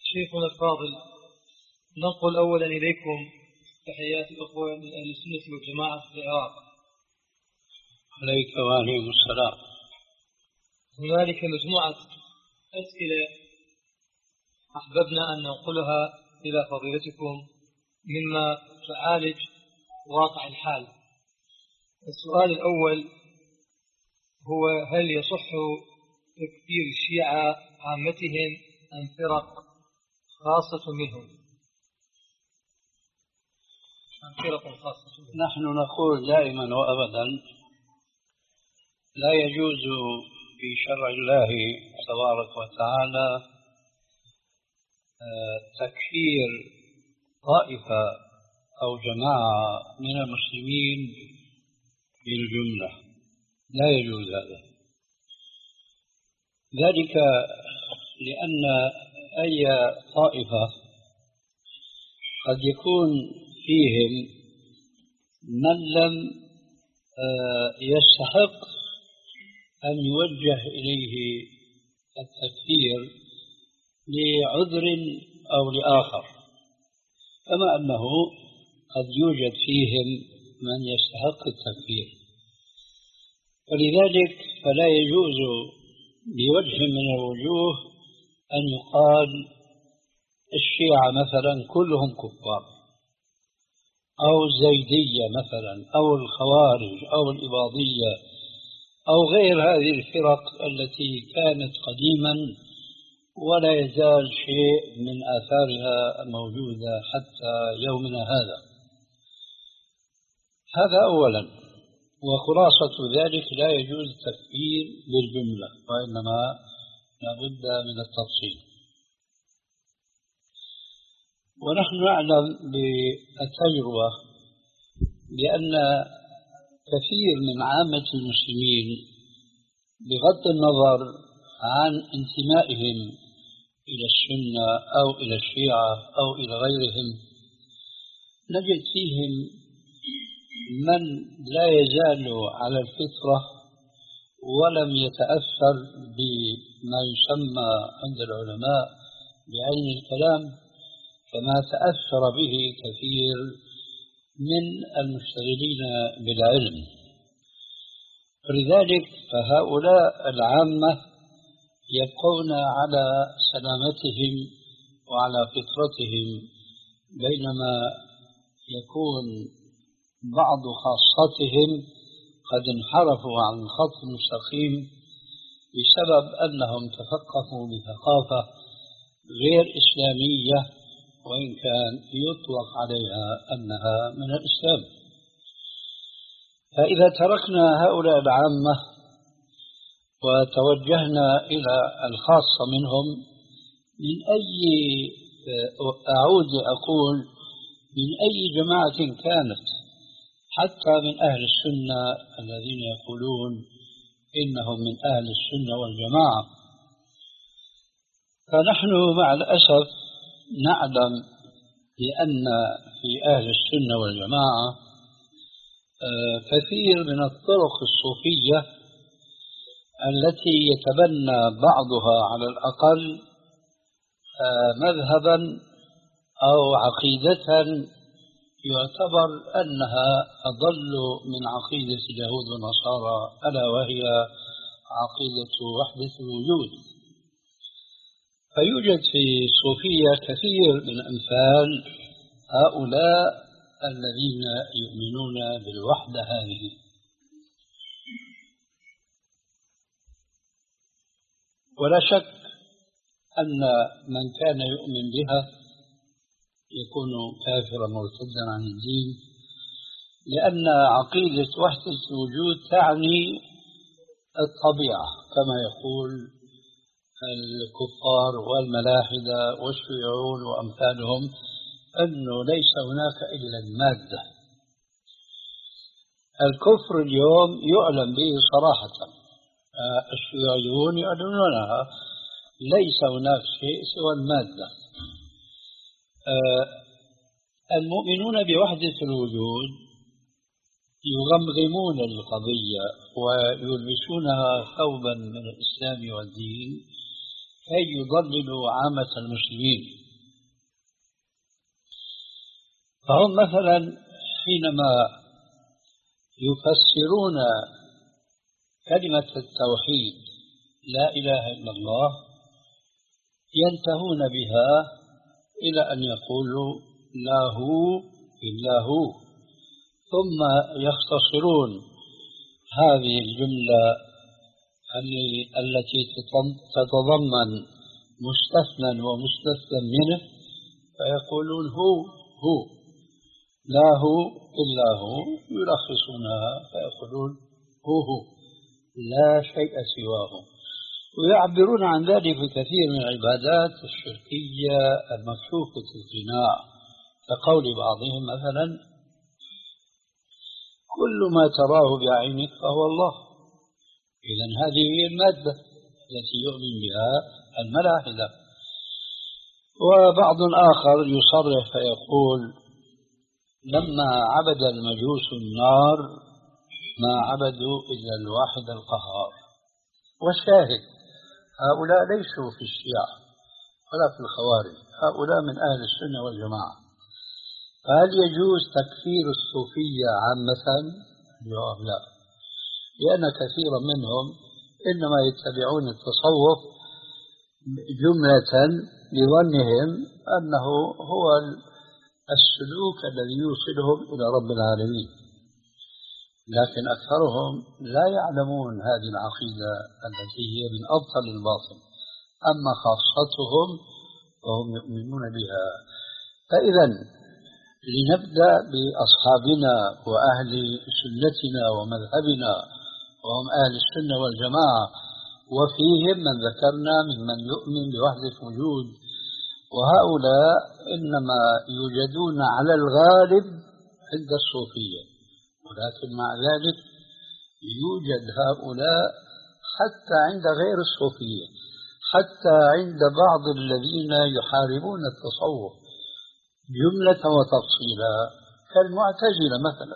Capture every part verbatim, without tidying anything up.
شيخنا الفاضل، ننقل أولا إليكم تحيات الأخوة من أهل السنة والجماعة في العراق. عليك وعليكم السلام. هنالك مجموعة أسئلة أحببنا أن ننقلها إلى فضيلتكم مما تعالج واقع الحال. السؤال الأول هو: هل يصح تكفير الشيعة عامتهم أم فرق خاصة منهم؟ أم فرق خاصة منهم؟ نحن نقول دائما وأبدا لا يجوز في شرع الله تبارك وتعالى تكفير طائفة أو جماعة من المسلمين بالجملة، لا يجوز هذا. ذلك لأن أي طائفة قد يكون فيهم من لم يستحق أن يوجه إليه التكفير لعذر أو لآخر، كما أنه قد يوجد فيهم من يستحق التكفير، ولذلك فلا يجوز بوجه من الوجوه أن يقال الشيعة مثلا كلهم كفار، أو الزيدية مثلا، أو الخوارج، أو الإباضية، أو غير هذه الفرق التي كانت قديما ولا يزال شيء من آثارها موجودة حتى يومنا هذا. هذا أولا. وخلاصة ذلك لا يجوز التكفير بالجملة، وإنما لابد من التفصيل. ونحن نعلم بالتجربة بأن كثير من عامة المسلمين بغض النظر عن انتمائهم إلى السنة أو إلى الشيعة أو إلى غيرهم، نجد فيهم من لا يزال على الفطرة ولم يتأثر بما يسمى عند العلماء بعين الكلام كما تأثر به كثير من المشتغلين بالعلم. ولذلك فهؤلاء العامة يبقون على سلامتهم وعلى فطرتهم، بينما يكون بعض خاصتهم قد انحرفوا عن الخط المستقيم بسبب أنهم تثقفوا بثقافة غير إسلامية، وإن كان يطلق عليها أنها من الإسلام. فإذا تركنا هؤلاء العامة وتوجهنا إلى الخاصة منهم، من أي أعود أقول من أي جماعة كانت، حتى من أهل السنة الذين يقولون إنهم من أهل السنة والجماعة، فنحن مع الأسف نعلم بأن في أهل السنة والجماعة كثير من الطرق الصوفية التي يتبنى بعضها على الأقل مذهبا أو عقيدة يعتبر أنها أضل من عقيدة اليهود والنصارى، ألا وهي عقيدة وحدة الوجود. فيوجد في الصوفية كثير من أمثال هؤلاء الذين يؤمنون بالوحدة هذه. ولا شك أن من كان يؤمن بها يكون كافرا مرتدا عن الدين، لأن عقيدة وحدة الوجود تعني الطبيعة كما يقول الكفار والملاحدة والشيوعيون وأمثالهم، أنه ليس هناك إلا المادة. الكفر اليوم يعلم به صراحة، الشيوعيون يعلنونها، ليس هناك شيء سوى المادة. المؤمنون بوحدة الوجود يغمغمون القضية ويلبسونها ثوبا من الإسلام والدين، كي يضللوا عامة المسلمين. فهم مثلا حينما يفسرون كلمة التوحيد لا إله إلا الله ينتهون بها إلى أن يقولوا لا هو إلا هو، ثم يختصرون هذه الجملة التي تتضمن مستثنى ومستثنى منه فيقولون هو هو لا هو إلا هو، يلخصونها فيقولون هو هو لا شيء سواه. ويعبرون عن ذلك في كثير من العبادات الشركية المكشوفة الغناء، كقول بعضهم مثلا كل ما تراه بعينك فهو الله. إذن هذه هي المادة التي يؤمن بها الملاحدة. وبعض آخر يصرح فيقول لما عبد المجوس النار ما عبدوا إلا الواحد القهار. والشاهد هؤلاء ليسوا في الشيعة ولا في الخوارج، هؤلاء من أهل السنة والجماعة. فهل يجوز تكفير الصوفية عامة؟ الجواب لا، لأن كثيرا منهم إنما يتبعون التصوف جملة بظنهم أنه هو السلوك الذي يوصلهم إلى رب العالمين، لكن أكثرهم لا يعلمون هذه العقيدة التي هي من أبطل الباطل. أما خاصتهم فهم يؤمنون بها. فإذا لنبدأ بأصحابنا وأهل سنتنا ومذهبنا وهم أهل السنة والجماعة، وفيهم من ذكرنا ممن يؤمن بوحدة وجود، وهؤلاء إنما يوجدون على الغالب عند الصوفية، ولكن مع ذلك يوجد هؤلاء حتى عند غير الصوفية، حتى عند بعض الذين يحاربون التصوف جملة وتفصيلا كالمعتزلة مثلا.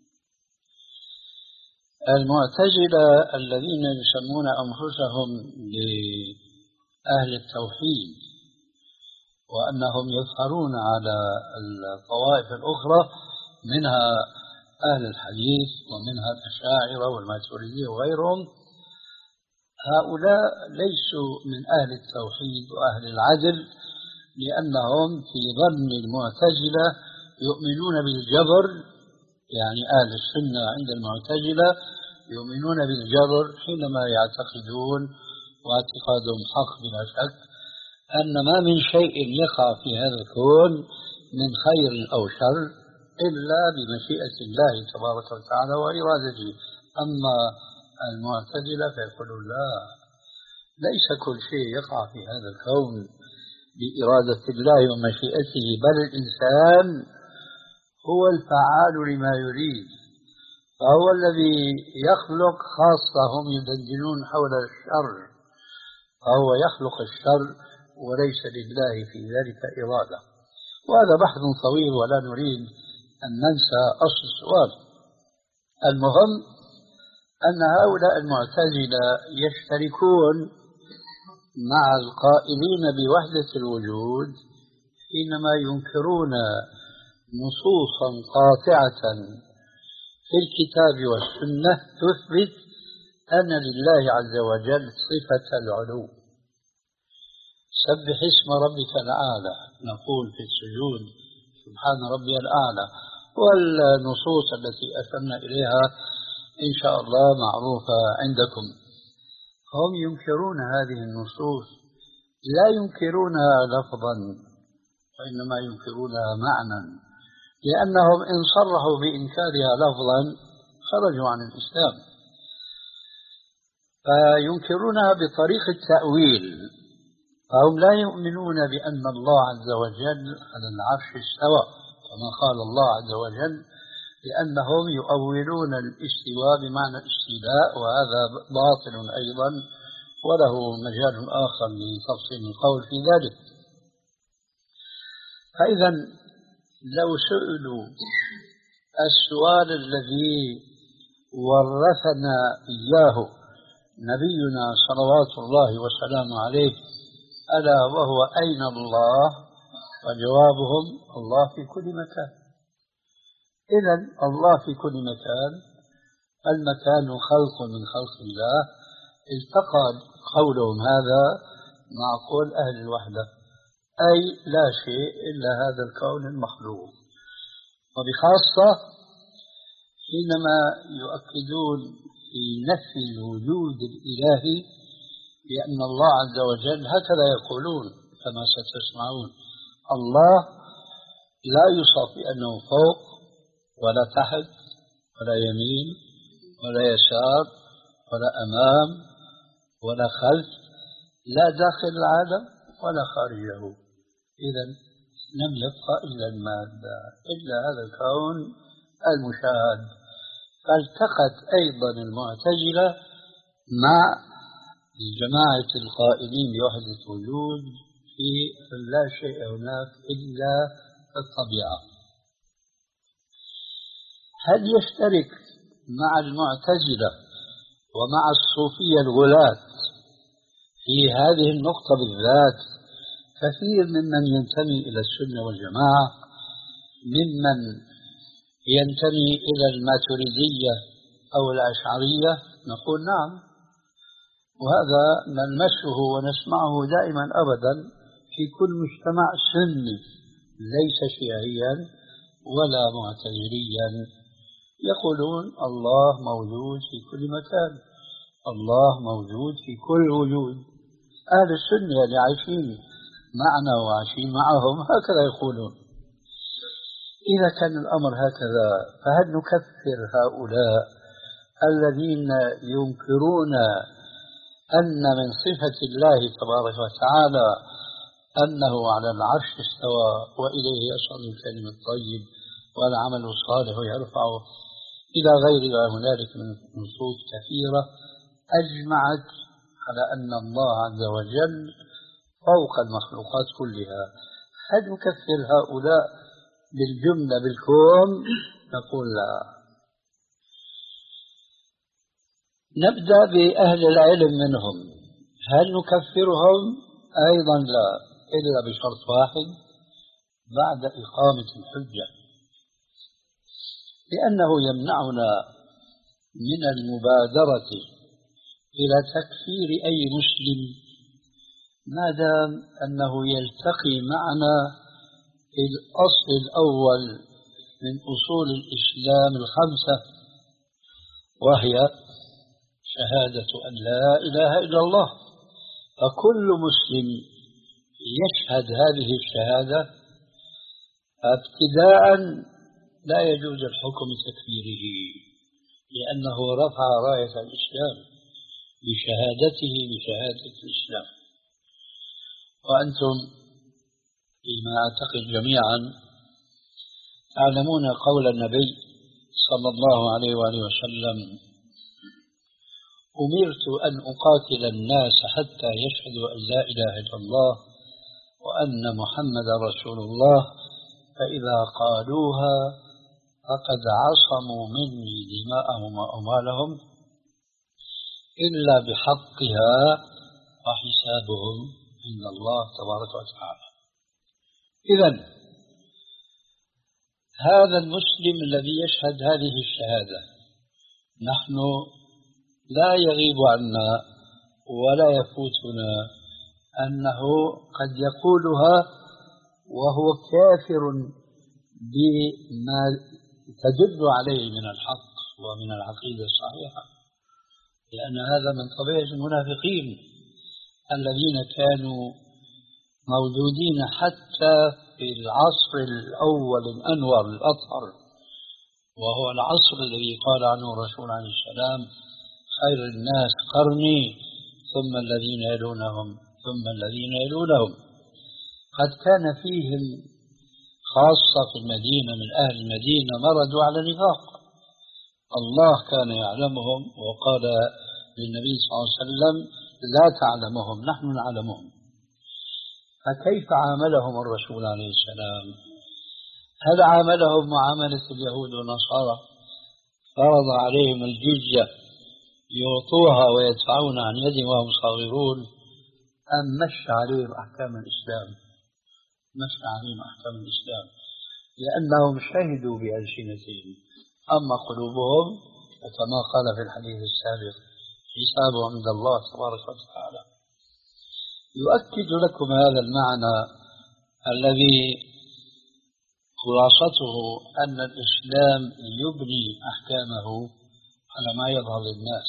المعتزلة الذين يسمون أنفسهم بأهل التوحيد وأنهم يظهرون على الطوائف الأخرى منها أهل الحديث ومنها الأشاعرة والماتريدية وغيرهم، هؤلاء ليسوا من أهل التوحيد وأهل العدل، لأنهم في ظن المعتزلة يؤمنون بالجبر. يعني أهل السنة عند المعتزلة يؤمنون بالجبر حينما يعتقدون، واعتقادهم حق بلا شك، أن ما من شيء يقع في هذا الكون من خير أو شر إلا بمشيئة الله تبارك وتعالى وإرادته. أما المعتزلة فيقولون لا، ليس كل شيء يقع في هذا الكون بإرادة الله ومشيئته، بل الإنسان هو الفعال لما يريد، فهو الذي يخلق. خاصة هم يدندنون حول الشر، فهو يخلق الشر وليس لله في ذلك إرادة. وهذا بحث طويل ولا نريد أن ننسى أصل السؤال. المهم أن هؤلاء المعتزلة يشتركون مع القائلين بوحدة الوجود حينما ينكرون نصوصا قاطعة في الكتاب والسنة تثبت أن لله عز وجل صفة العلو. سبح اسم ربك الأعلى، نقول في السجود سبحان ربي الأعلى، والنصوص التي أشرنا إليها إن شاء الله معروفة عندكم. هم ينكرون هذه النصوص، لا ينكرونها لفظا وإنما ينكرونها معنى، لأنهم إن صرحوا بإنكارها لفظا خرجوا عن الإسلام، فينكرونها بطريق التأويل. فهم لا يؤمنون بأن الله عز وجل على العرش استوى كما قال الله عز وجل، لأنهم يؤولون الاستواء بمعنى الاستيلاء، وهذا باطل أيضا وله مجال آخر لتفصيل القول في ذلك. فإذا لو سئلوا السؤال الذي ورثنا إياه نبينا صلوات الله وسلامه عليه ألا وهو أين الله؟ وجوابهم الله في كل مكان. إذن الله في كل مكان، المكان خلق من خلق الله، التقى قولهم هذا مع قول أهل الوحدة، أي لا شيء إلا هذا الكون المخلوق. وبخاصة حينما يؤكدون في نفي الوجود الإلهي بأن الله عز وجل، هكذا يقولون كما ستسمعون: الله لا يوصف بأنه فوق ولا تحت ولا يمين ولا يسار ولا أمام ولا خلف، لا داخل العالم ولا خارجه. إذن لم يبقى إلا المادة، إلا هذا الكون المشاهد. فالتقت أيضا المعتزلة مع جماعة القائلين بوحدة الوجود في لا شيء هناك إلا الطبيعة. هل يشترك مع المعتزلة ومع الصوفية الغلاة في هذه النقطة بالذات كثير ممن ينتمي إلى السنة والجماعة، ممن ينتمي إلى الماتريدية أو الأشعرية؟ نقول نعم، وهذا نلمسه ونسمعه دائما أبدا في كل مجتمع سني ليس شيعيا ولا معتزليا، يقولون الله موجود في كل مكان، الله موجود في كل وجود. أهل السنة اللي عايشين معنا وعايشين معهم هكذا يقولون. إذا كان الأمر هكذا، فهل نكفر هؤلاء الذين ينكرون أن من صفة الله تبارك وتعالى أنه على العرش استوى وإليه يصعد الكلم الطيب والعمل الصالح يرفعه إلى غير هنالك من نصوص كثيرة أجمعت على أن الله عز وجل فوق المخلوقات كلها؟ هل نكفر هؤلاء بالجملة بالكون؟ نقول لا. نبدأ بأهل العلم منهم، هل نكفرهم؟ أيضا لا، إلا بشرط واحد: بعد إقامة الحجة، لأنه يمنعنا من المبادرة إلى تكفير أي مسلم ما دام أنه يلتقي معنا الأصل الأول من أصول الإسلام الخمسة، وهي شهادة أن لا إله إلا الله. فكل مسلم يشهد هذه الشهادة ابتداء لا يجوز الحكم بتكفيره، لأنه رفع راية الإسلام بشهادته بشهادة الإسلام. وأنتم فيما أعتقد جميعا تعلمون قول النبي صلى الله عليه وآله وسلم: أمرت أن أقاتل الناس حتى يشهدوا أن لا إله إلا الله وأن محمد رسول الله، فإذا قالوها فقد عصموا مني دماءهم وأموالهم إلا بحقها وحسابهم عند الله تبارك وتعالى. إذن هذا المسلم الذي يشهد هذه الشهادة نحن لا يغيب عنا ولا يفوتنا أنه قد يقولها وهو كافر بما تدل عليه من الحق ومن العقيدة الصحيحة، لأن هذا من طبيعة المنافقين الذين كانوا موجودين حتى في العصر الأول الأنور الأطهر، وهو العصر الذي قال عنه الرسول عليه السلام: خير الناس قرني ثم الذين يلونهم ثم الذين يلونهم. قد كان فيهم خاصة في المدينة من أهل المدينة مرضوا على نفاق، الله كان يعلمهم وقال للنبي صلى الله عليه وسلم: لا تعلمهم نحن نعلمهم. فكيف عاملهم الرسول عليه السلام؟ هل عاملهم معاملة اليهود والنصارى؟ فرض عليهم الجزية يعطوها ويدفعون عن يد وهم صاغرون، أن مشى عليهم أحكام الإسلام، مشى عليهم أحكام الإسلام لأنهم شهدوا بألسنتهم، أما قلوبهم كما قال في الحديث السابق حسابهم عند الله تبارك وتعالى. يؤكد لكم هذا المعنى الذي خلاصته أن الإسلام يبني أحكامه على ما يظهر للناس.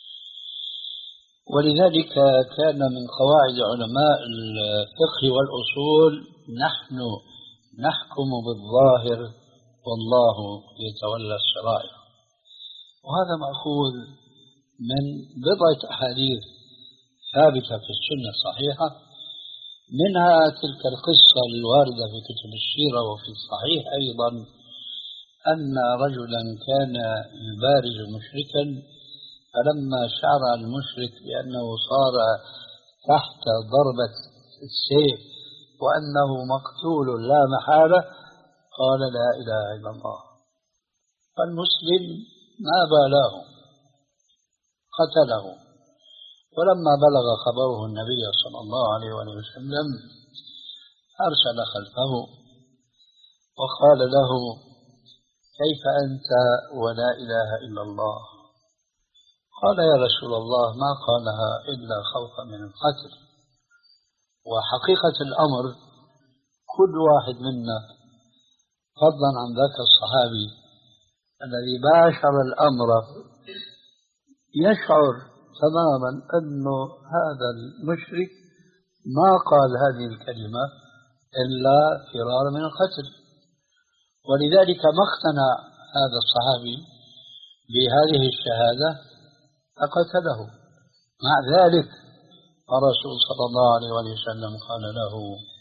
ولذلك كان من قواعد علماء الفقه والأصول نحن نحكم بالظاهر والله يتولى السرائر. وهذا مأخوذ من بضعة أحاديث ثابتة في السنة الصحيحة، منها تلك القصة الواردة في كتب السيرة وفي الصحيح أيضا أن رجلا كان يبارز مشركا، فلما شعر المشرك بأنه صار تحت ضربة السيف وأنه مقتول لا محالة قال لا إله إلا الله، فالمسلم ما بالاه قتله. ولما بلغ خبره النبي صلى الله عليه وسلم أرسل خلفه وقال له كيف أنت ولا إله إلا الله؟ قال يا رسول الله ما قالها إلا خوفا من القتل. وحقيقة الأمر كل واحد منا فضلا عن ذاك الصحابي الذي باشر الأمر يشعر تماما أنه هذا المشرك ما قال هذه الكلمة إلا فرار من القتل، ولذلك ما اقتنع هذا الصحابي بهذه الشهادة فقتله. مع ذلك الرسول صلى الله عليه وسلم قال له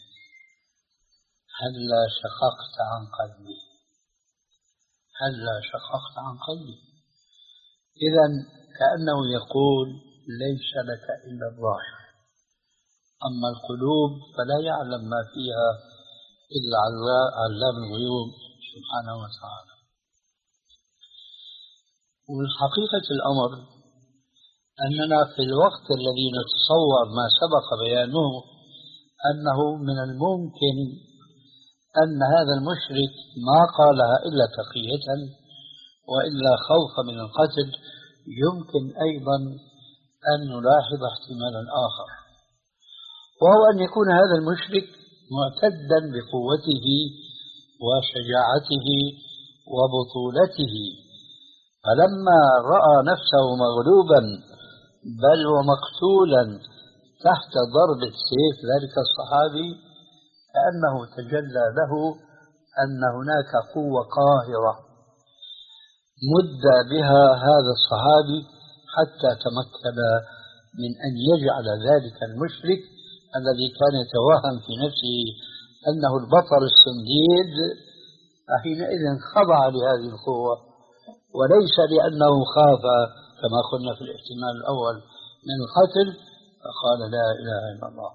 هلا شققت عن قلبي، هلا شققت عن قلبي. إذن كأنه يقول ليس لك إلا الظاهر، أما القلوب فلا يعلم ما فيها إلا علام الغيوب سبحانه وتعالى. والحقيقة الأمر أننا في الوقت الذي نتصور ما سبق بيانه أنه من الممكن أن هذا المشرك ما قالها إلا تقية وإلا خوفا من القتل، يمكن أيضا أن نلاحظ احتمالا آخر، وهو أن يكون هذا المشرك معتدا بقوته وشجاعته وبطولته، فلما رأى نفسه مغلوبا بل ومقتولا تحت ضربة سيف ذلك الصحابي كأنه تجلى له أن هناك قوة قاهرة مد بها هذا الصحابي حتى تمكن من أن يجعل ذلك المشرك الذي كان يتوهم في نفسه أنه البطل الصنديد حينئذ خضع لهذه القوة، وليس لأنه خاف كما قلنا في الاحتمال الأول من القتل فقال لا إله إلا الله.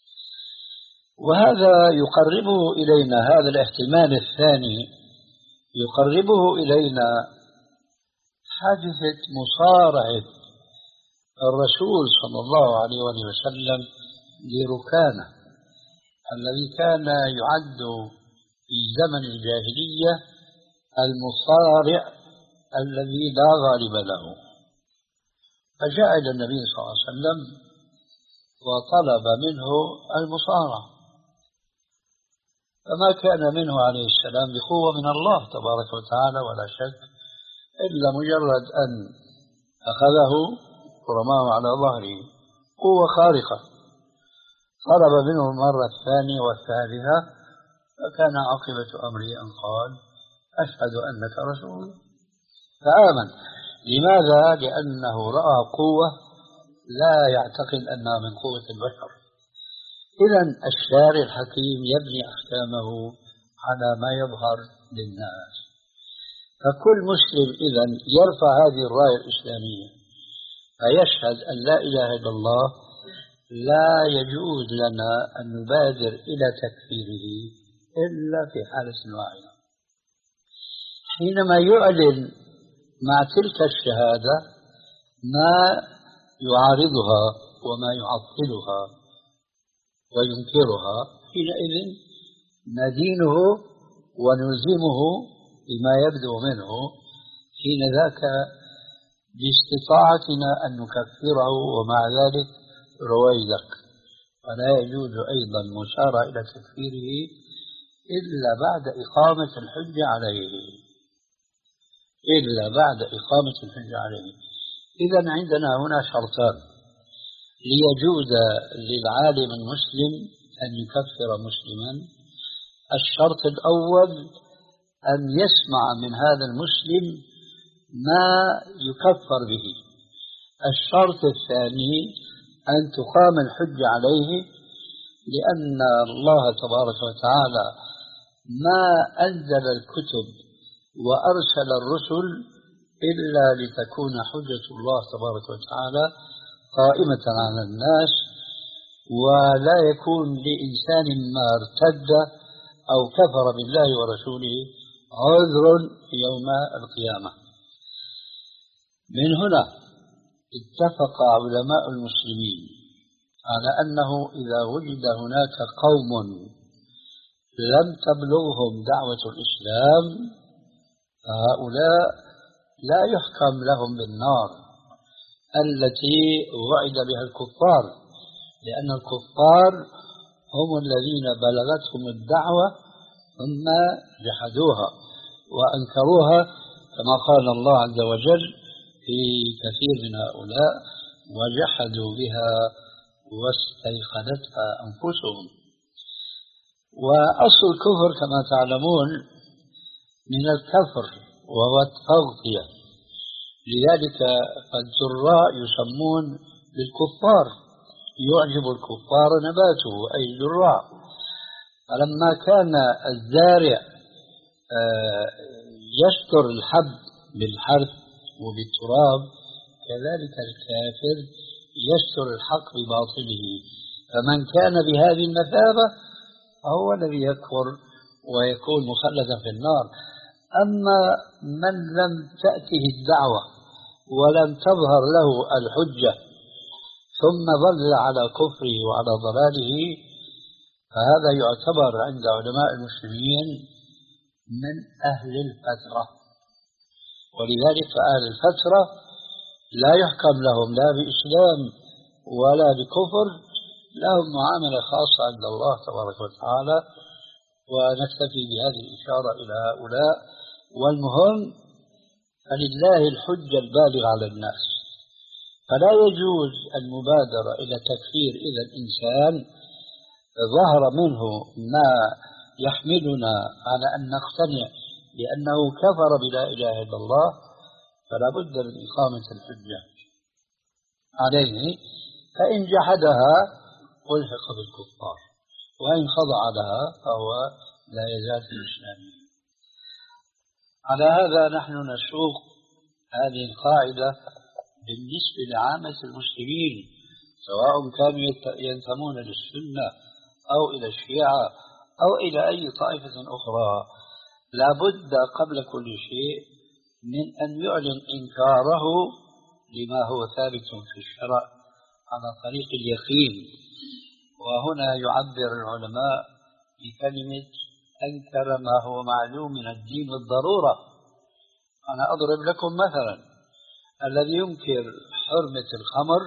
وهذا يقربه إلينا، هذا الاحتمال الثاني يقربه إلينا حادثة مصارعة الرسول صلى الله عليه وسلم لركانة الذي كان يعد في زمن الجاهلية المصارع الذي لا غالب له، فجاء إلى النبي صلى الله عليه وسلم وطلب منه المصارعة، فما كان منه عليه السلام بقوة من الله تبارك وتعالى ولا شك، إلا مجرد أن أخذه ورماه على ظهره قوة خارقة. طلب منه المرة الثانية والثالثة فكان عاقبة أمره أن قال أشهد أنك رسول الله، فآمن. لماذا؟ لأنه رأى قوة لا يعتقد أنها من قوة البشر. إذن الشارع الحكيم يبني أحكامه على ما يظهر للناس، فكل مسلم إذن يرفع هذه الراية الإسلامية فيشهد أن لا إله إلا الله، لا يجوز لنا أن نبادر إلى تكفيره إلا في حالة واحدة، حينما يعلن مع تلك الشهادة ما يعارضها وما يعطلها وينكرها حينئذ ندينه ونلزمه بما يبدو منه حين ذاك باستطاعتنا أن نكفره، ومع ذلك رويدك. فلا يجوز أيضا المسارعة إلى تكفيره إلا بعد إقامة الحجة عليه، إلا بعد إقامة الحجة عليه. إذن عندنا هنا شرطان ليجوز للعالم المسلم أن يكفر مسلما. الشرط الأول أن يسمع من هذا المسلم ما يكفر به. الشرط الثاني أن تقام الحجة عليه، لأن الله تبارك وتعالى ما أنزل الكتب وأرسل الرسل إلا لتكون حجة الله تبارك وتعالى قائمة على الناس، ولا يكون لإنسان ما ارتد أو كفر بالله ورسوله عذر يوم القيامة. من هنا اتفق علماء المسلمين على أنه إذا وجد هناك قوم لم تبلغهم دعوة الإسلام فهؤلاء لا يحكم لهم بالنار التي وعد بها الكفار، لأن الكفار هم الذين بلغتهم الدعوة ثم جحدوها وأنكروها، كما قال الله عز وجل في كثير من هؤلاء: وجحدوا بها واستيقنتها أنفسهم. وأصل الكفر كما تعلمون من الكفر وهو التغطية، لذلك فالجراء يسمون بالكفار، يعجب الكفار نباته أي الجراء. فلما كان الزارع يستر الحب بالحرث وبالتراب، كذلك الكافر يستر الحق بباطله. فمن كان بهذه المثابة هو الذي يكفر ويكون مخلدا في النار. أما من لم تأته الدعوة ولم تظهر له الحجة ثم ظل على كفره وعلى ضلاله، فهذا يعتبر عند علماء المسلمين من أهل الفترة. ولذلك فأهل الفترة لا يحكم لهم لا بإسلام ولا بكفر، لهم معاملة خاصة عند الله تبارك وتعالى. ونكتفي بهذه الإشارة إلى هؤلاء. والمهم فلله الحجة البالغة على الناس، فلا يجوز المبادرة إلى تكفير إذا الإنسان ظهر منه ما يحملنا على أن نقتنع بأنه كفر بلا إله إلا الله، فلا بد من إقامة الحجة عليه. فإن جحدها ألحق بالكفار، وإن خضع لها فهو لا يزال في الإسلام. على هذا نحن نسوق هذه القاعدة بالنسبة لعامة المسلمين، سواء كانوا ينتمون للسنة أو إلى الشيعة أو إلى أي طائفة أخرى. لا بد قبل كل شيء من أن يعلن إنكاره لما هو ثابت في الشرع على طريق اليقين. وهنا يعبر العلماء بكلمة أنكر ما هو معلوم من الدين بالضرورة. أنا أضرب لكم مثلا: الذي ينكر حرمة الخمر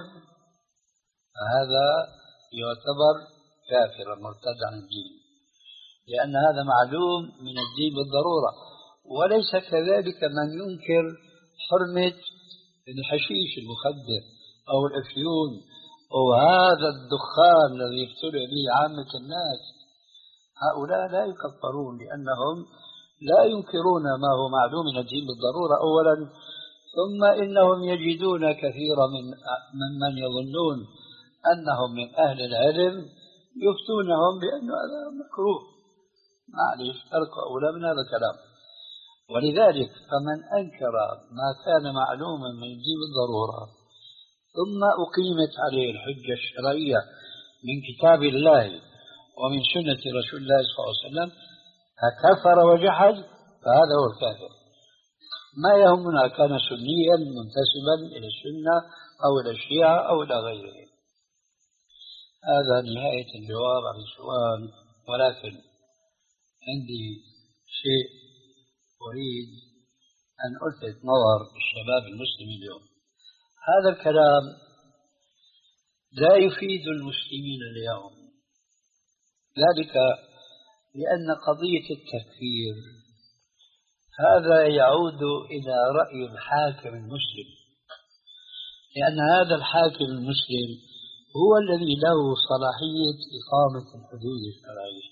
فهذا يعتبر كافرا مرتد عن الدين، لأن هذا معلوم من الدين بالضرورة. وليس كذلك من ينكر حرمة الحشيش المخدر أو الأفيون أو هذا الدخان الذي يبتلع به عامة الناس. هؤلاء لا يكفرون لأنهم لا ينكرون ما هو معلوم من الدين بالضرورة أولا، ثم إنهم يجدون كثيرا من من يظنون أنهم من أهل العلم يفتونهم بأنه هذا مكروه. معلش فرق أولى من هذا الكلام. ولذلك فمن أنكر ما كان معلوما من الدين بالضرورة ثم أقيمت عليه الحجة الشرعية من كتاب الله ومن سنة رسول الله صلى الله عليه وسلم فكفر وجحد، فهذا هو الكافر. ما يهمنا كان سنيا منتسبا إلى السنة أو إلى الشيعة أو إلى غيره. هذا نهاية الجواب عن السؤال، ولكن عندي شيء أريد أن ألفت نظر الشباب المسلم اليوم. هذا الكلام لا يفيد المسلمين اليوم، ذلك لأن قضية التكفير هذا يعود إلى رأي الحاكم المسلم، لأن هذا الحاكم المسلم هو الذي له صلاحية إقامة الحدود الشرعية.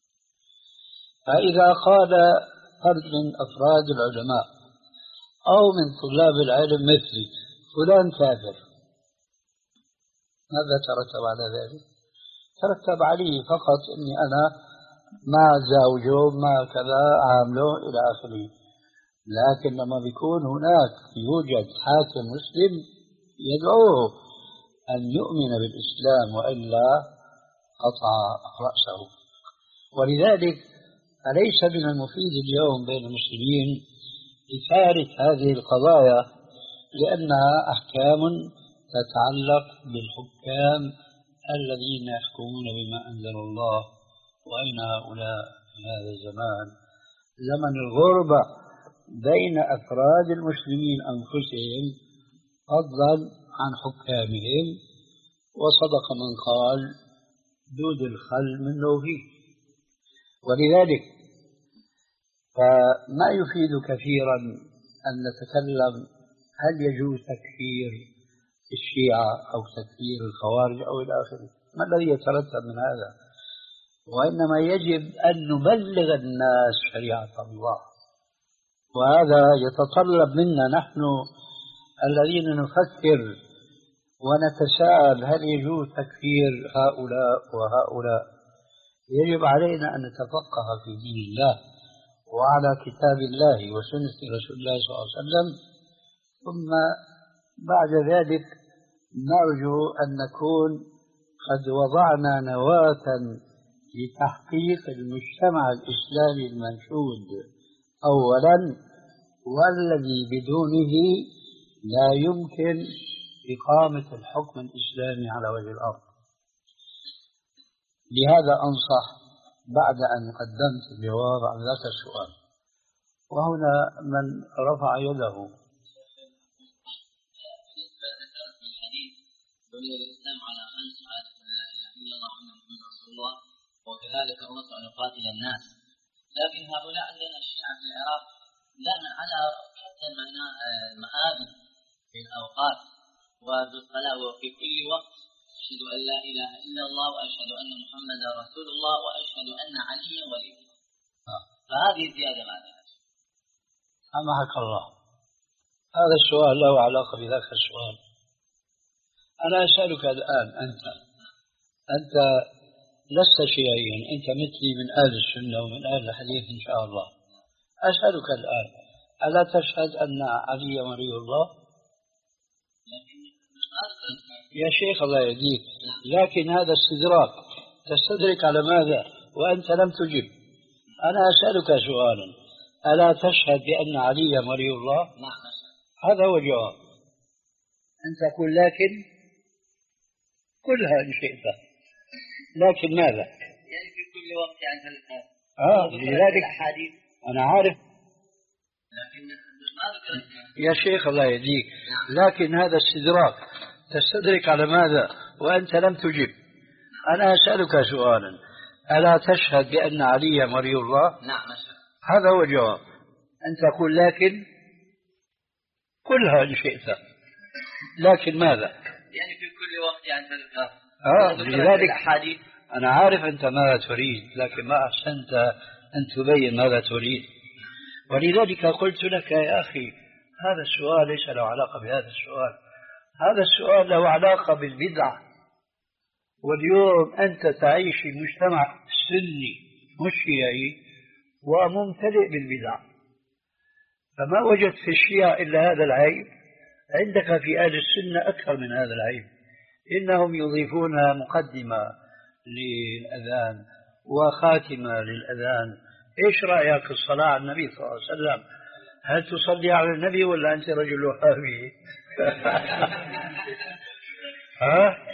فإذا قال فرد من أفراد العلماء أو من طلاب العلم مثلي فلان كافر، ماذا ترتب على ذلك؟ ترتب عليه فقط أني أنا ما زوجه ما كذا عامله إلى آخره. لكن لما بيكون هناك يوجد حاكم مسلم يدعوه أن يؤمن بالإسلام وإلا قطع رأسه. ولذلك أليس من المفيد اليوم بين المسلمين إثارة هذه القضايا، لأنها أحكام تتعلق بالحكام الذين يحكمون بما أنزل الله. وأين هؤلاء في هذا الزمان، زمن الغربة بين أفراد المسلمين أنفسهم فضلا عن حكامهم؟ وصدق من قال دود الخل من لوهيه. ولذلك فما يفيد كثيرا أن نتكلم هل يجوز تكفير الشيعة أو تكفير الخوارج أو إلى آخره، ما الذي يترتب من هذا؟ وإنما يجب أن نبلغ الناس شريعة الله، وهذا يتطلب منا نحن الذين نفكر ونتساءل هل يجوز تكفير هؤلاء وهؤلاء. يجب علينا أن نتفقه في دين الله وعلى كتاب الله وسنة رسول الله صلى الله عليه وسلم، ثم بعد ذلك نرجو أن نكون قد وضعنا نواة لتحقيق المجتمع الإسلامي المنشود أولا، والذي بدونه لا يمكن إقامة الحكم الإسلامي على وجه الأرض. لهذا أنصح بعد أن قدمت الجواب عن ذاك السؤال. وهنا من رفع يده. بني الإسلام على خمس شهادة لا إله إلا الله وأن محمدا رسول الله، وكذلك أمرت أن أقاتل الناس. لكن هؤلاء عندنا الشيعة في العراق لنا على حتى المآذن في الأوقات وبالصلاة وفي كل وقت أشهد أن لا إله إلا الله وأشهد أن محمدا رسول الله وأشهد أن عليا ولي الله. فهذه زيادة ماذا؟ سامحك الله، هذا السؤال له علاقة بذاك السؤال. أنا أسألك الآن، أنت أنت لست شيعيا، أنت مثلي من أهل السنة ومن أهل الحديث إن شاء الله. أسألك الآن، ألا تشهد أن علي ولي الله؟ يا شيخ الله يهديك، لكن هذا استدراك، تستدرك على ماذا وأنت لم تجب؟ أنا أسألك سؤالا، ألا تشهد بأن علي ولي الله؟ هذا هو الجواب. أنت تقول لكن كلها إن شئت، لكن ماذا؟ يعني في كل وقت عند الكتاب. آه لذلك أنا عارف. لكن ما يا شيخ الله يهديك، لكن هذا استدراك، تستدرك على ماذا وأنت لم تجب؟ أنا أسألك سؤالا، ألا تشهد بأن علي ولي الله؟ نعم أشهد. هذا هو الجواب. أنت تقول لكن كلها إن شئت، لكن ماذا؟ يعني في كل وقت عند الكتاب. آه لذلك أنا عارف أنت ماذا تريد، لكن ما أحسنت أن تبين ماذا تريد. ولذلك قلت لك يا أخي هذا السؤال ليس له علاقة بهذا السؤال، هذا السؤال له علاقة بالبدعة. واليوم أنت تعيش في مجتمع سني مش شيعي وممتلئ بالبدع، فما وجدت في الشيعة إلا هذا العيب، عندك في أهل السنة أكثر من هذا العيب. إنهم يضيفون مقدمة للأذان وخاتمة للأذان. إيش رأيك في الصلاة على النبي صلى الله عليه وسلم؟ هل تصلي على النبي ولا أنت رجل وهابي؟ ها؟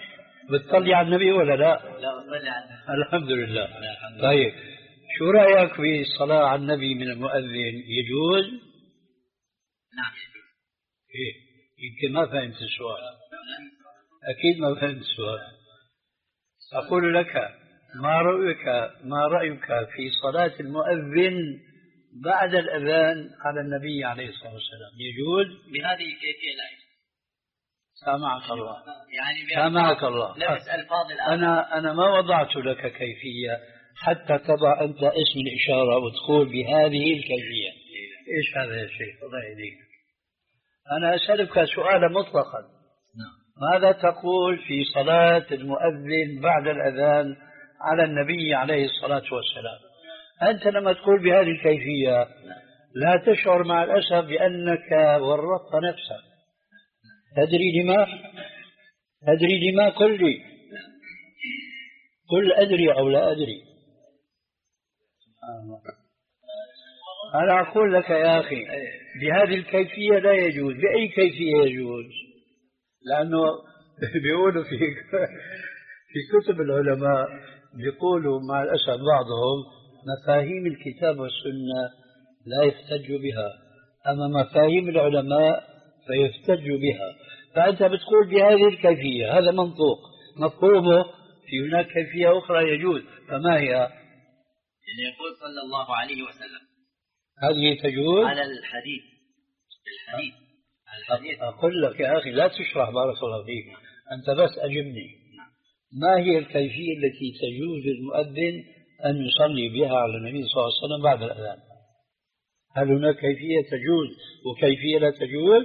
بتصلي على النبي ولا لا؟ لا أصلي على النبي. الحمد لله. طيب شو رأيك في الصلاة على النبي من المؤذن؟ يجوز؟ نعم. إيه يمكن ما فهمت السؤال. أكيد ما فهمت السؤال. أقول لك ما رأيك ما رأيك في صلاة المؤذن بعد الأذان على النبي عليه الصلاة والسلام؟ يجوز؟ بهذه الكيفية لا يجوز. سامعك الله. يعني سامعك الله. نفس ألفاظ الآن. أنا أنا ما وضعت لك كيفية حتى تضع أنت اسم الإشارة وتقول بهذه الكيفية. إيش هذا يا شيخ؟ الله يهديك. أنا أسألك سؤالا مطلقا. ماذا تقول في صلاة المؤذن بعد الأذان على النبي عليه الصلاة والسلام؟ أنت لما تقول بهذه الكيفية لا تشعر مع الأسف بأنك ورطت نفسك. تدري لما؟ تدري لما؟ قل لي. قل أدري أو لا أدري. أنا أقول لك يا أخي بهذه الكيفية لا يجوز. بأي كيفية يجوز؟ لأنه بيقولوا في في كتب العلماء بيقولوا مع الأسف بعضهم مفاهيم الكتاب والسنة لا يحتج بها، أما مفاهيم العلماء فيحتج بها. فأنت بتقول بهذه الكيفية، هذا منطوق مفهومه. في هناك كيفية أخرى يجوز، فما هي؟ يعني يقول صلى الله عليه وسلم هذه تجوز على الحديث الحديث الحديث. أقول لك يا أخي لا تشرح، بارك الله فيك، أنت بس أجبني. ما هي الكيفية التي تجوز للمؤذن أن يصلي بها على النبي صلى الله عليه وسلم بعد الأذان؟ هل هناك كيفية تجوز وكيفية لا تجوز؟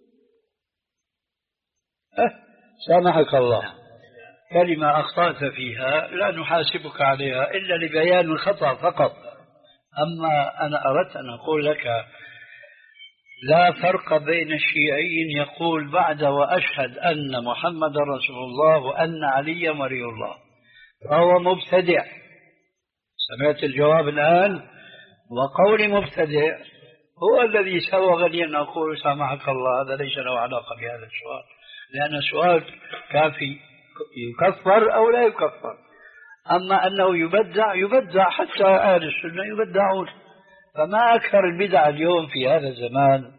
أه سامحك الله، كلمة أخطأت فيها لا نحاسبك عليها إلا لبيان الخطأ فقط. أما أنا أردت أن أقول لك لا فرق بين الشيعي يقول بعد وأشهد أن محمد رسول الله وأن علي ولي الله فهو مبتدع. سمعت الجواب الآن؟ وقول مبتدع هو الذي سوغني أن أقول سامحك الله هذا ليس له علاقة بهذا السؤال، لأن السؤال كافي يكفر أو لا يكفر. أما أنه يبدع يبدع، حتى أهل السنة يبدعون. فما أكثر البدع اليوم في هذا الزمان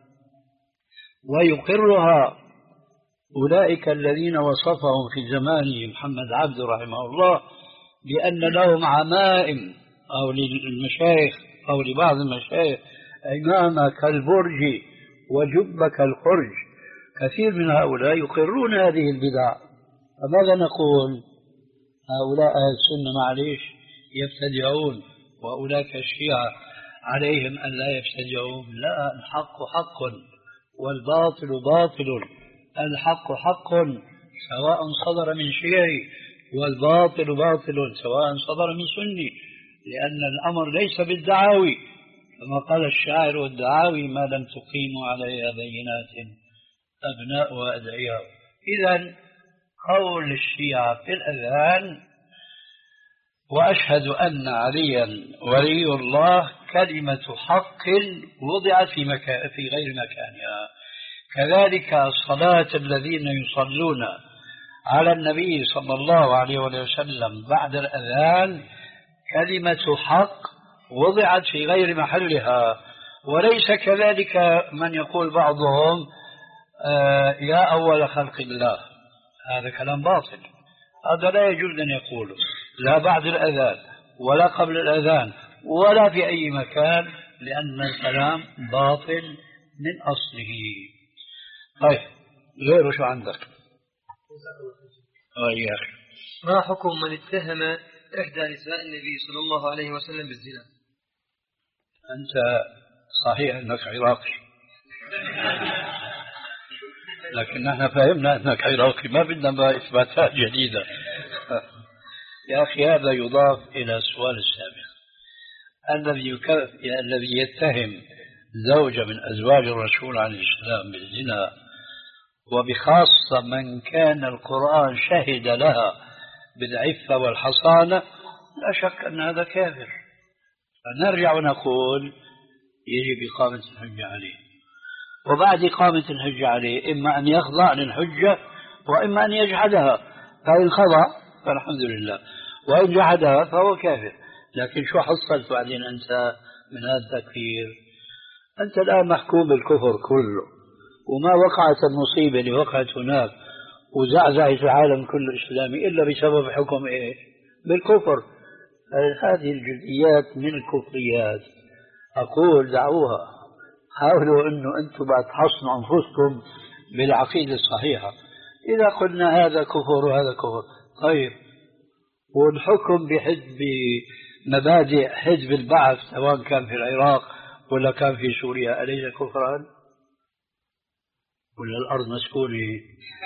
ويقرها أولئك الذين وصفهم في زمانه محمد عبد رحمه الله بأن لهم عمائم، أو للمشايخ أو لبعض المشايخ عمامة كالبرج وجبة كالخرج. كثير من هؤلاء يقرون هذه البدع. فماذا نقول؟ هؤلاء أهل السنة معليش يبتدعون، وأولئك الشيعة عليهم أن لا يبتدعون. لا، الحق حق والباطل باطل. الحق حق سواء صدر من شيعي، والباطل باطل سواء صدر من سني، لأن الأمر ليس بالدعاوي، كما قال الشاعر والدعاوي ما لم تقيموا عليها بينات أبناء وأدعياء. إذن قول الشيعة في الأذان وأشهد أن عليا ولي الله كلمة حق وضعت في, مكان في غير مكانها. كذلك الصلاة الذين يصلون على النبي صلى الله عليه وسلم بعد الأذان كلمة حق وضعت في غير محلها. وليس كذلك من يقول بعضهم آه يا أول خلق الله، هذا كلام باطل. هذا لا يجوز أن يقوله لا بعد الأذان ولا قبل الأذان ولا في أي مكان، لأن الكلام باطل من أصله. طيب غيره شو عندك؟ يا أخي ما حكم من اتهم إحدى نساء النبي صلى الله عليه وسلم بالزنا؟ أنت صحيح أنك عراقي، لكن نحن فهمنا أنك عراقي، ما بدنا إثباتات جديدة. يا أخي هذا يضاف إلى السؤال السابق. الذي الذي يتهم زوجة من أزواج الرسول عليه السلام بالزنا، وبخاصة من كان القرآن شهد لها بالعفة والحصانة، لا شك أن هذا كافر. فنرجع ونقول يجب إقامة الحجة عليه، وبعد إقامة الحجة عليه إما أن يخضع للحجة وإما أن يجحدها. فإن خضع فالحمد لله، وإن جحدها فهو كافر. لكن شو حصلت بعدين أنت من هذا التكفير؟ أنت الآن محكوم بالكفر كله، وما وقعت المصيبة اللي وقعت هناك وزعزعت العالم كله الإسلامي إلا بسبب حكم إيه؟ بالكفر. هذه الجزئيات من الكفريات. أقول دعوها، حاولوا أنه أنتم بعد تحصنوا أنفسكم بالعقيدة الصحيحة. إذا قلنا هذا كفر وهذا كفر، طيب والحكم بحزب بمبادئ حزب البعث سواء كان في العراق ولا كان في سوريا أليس كفرا؟ ولا الأرض مسكونة؟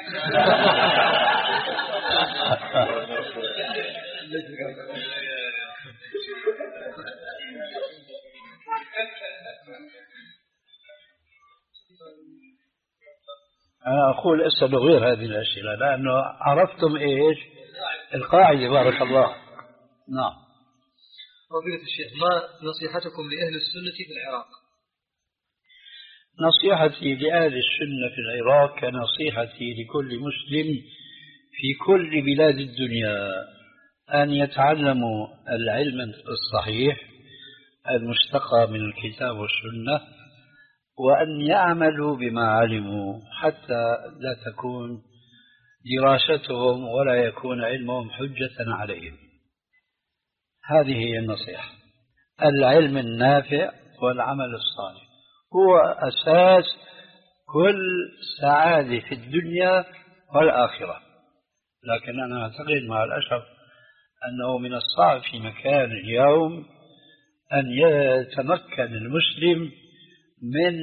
أنا أقول أسألوا غير هذه الأسئلة لأنه عرفتم إيش القاعدة. بارك الله. نعم. فضيلة الشيخ، ما نصيحتكم لأهل السنة في العراق؟ نصيحتي لأهل السنة في العراق كنصيحتي لكل مسلم في كل بلاد الدنيا أن يتعلموا العلم الصحيح المستقى من الكتاب والسنة، وأن يعملوا بما علموا حتى لا تكون دراستهم ولا يكون علمهم حجة عليهم. هذه هي النصيحة. العلم النافع والعمل الصالح هو أساس كل سعادة في الدنيا والآخرة. لكن أنا أعتقد مع الأسف أنه من الصعب في مكان اليوم أن يتمكن المسلم من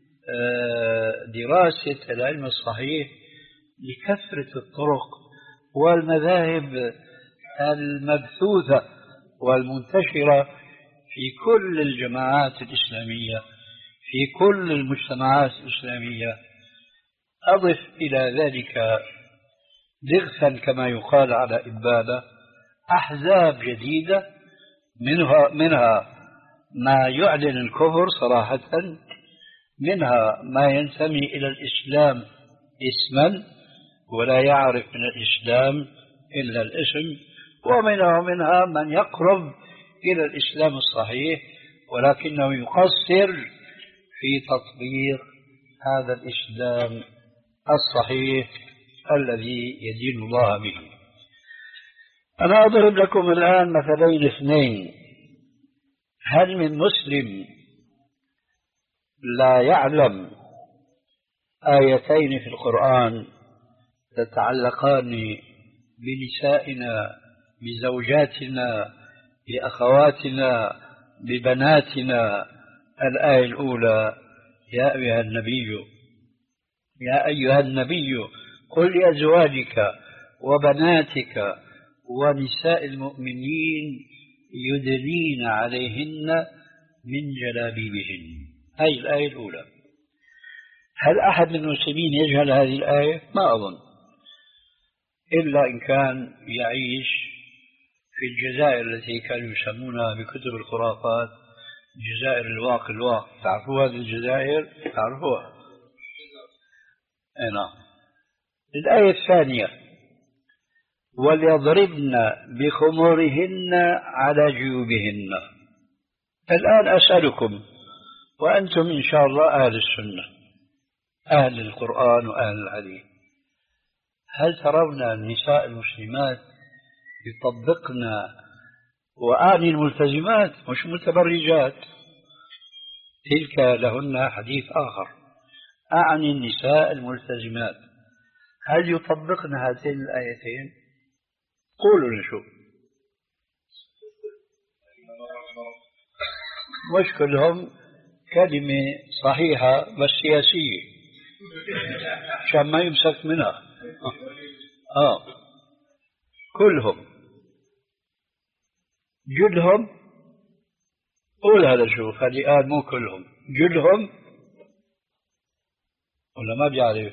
دراسة العلم الصحيح لكثرة الطرق والمذاهب المبثوثة والمنتشرة في كل الجماعات الإسلامية في كل المجتمعات الإسلامية. أضف إلى ذلك ضغثا كما يقال على إبادة أحزاب جديدة، منها, منها ما يعلن الكفر صراحة، منها ما ينتمي إلى الإسلام اسما ولا يعرف من الإسلام إلا الاسم، ومنها ومنها من يقرب إلى الإسلام الصحيح ولكنه يقصر في تطبيق هذا الإسلام الصحيح الذي يدين الله به. أنا أضرب لكم الآن مثلين اثنين. هل من مسلم لا يعلم آيتين في القرآن تتعلقان بنسائنا، بزوجاتنا، بأخواتنا، ببناتنا؟ الآية الأولى: يا أيها النبي يا أيها النبي قل لأزواجك وبناتك ونساء المؤمنين يدنين عليهن من جلابيبهن. هذه الآية الأولى. هل أحد من المسلمين يجهل هذه الآية؟ ما أظن، إلا إن كان يعيش في الجزائر التي كانوا يسمونها بكتب الخرافات جزائر الواق الواق. تعرفوا هذه الجزائر؟ تعرفوها؟ نعم. الآية الثانية: وليضربن بخمورهن على جيوبهن. الآن أسألكم وأنتم إن شاء الله أهل السنة أهل القرآن وأهل الحديث، هل ترون النساء المسلمات يطبقن، وأعني الملتزمات مش متبرجات، تلك لهن حديث آخر، أعني النساء الملتزمات، هل يطبقن هاتين الآيتين؟ قولوا نشوف. مش كلهم، كلمة صحيحة بس سياسية عشان ما يمسك منها. آه كلهم جلهم. قول هذا شوف، هذه قال مو كلهم، جلهم ولا ما بيعرف؟